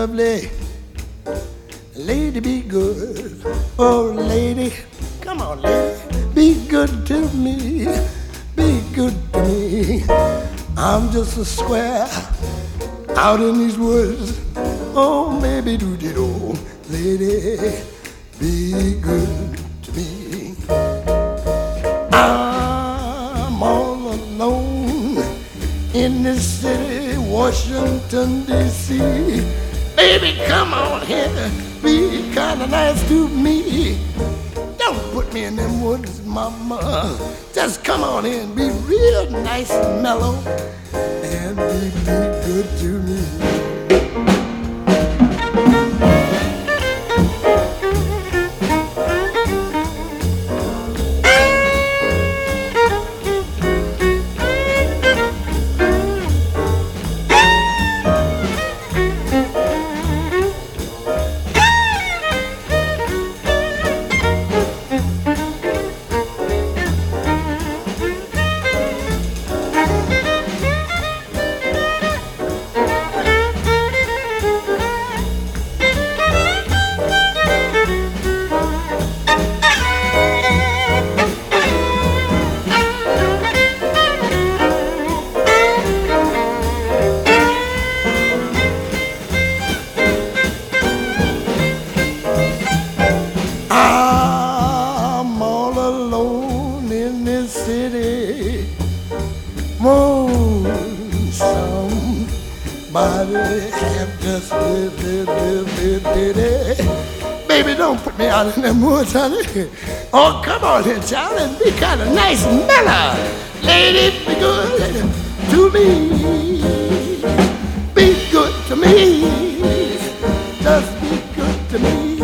lovely. Lady, be good. Oh, lady, come on, lady. Be good to me. Be good to me. I'm just a square out in these woods. Oh, maybe do-de-do. Lady, be good to me. I'm all alone in this city, Washington, D.C. Baby, come on here, be kinda nice to me. Don't put me in them woods, mama. Just come on in, be real nice and mellow, and be good to me. I'm all alone in this city. Won't somebody have just little bitty? Baby, don't put me out in them woods, honey. Oh, come on here, child, and be kind of nice and mellow. Lady, be good to me. Be good to me. Just be good to me.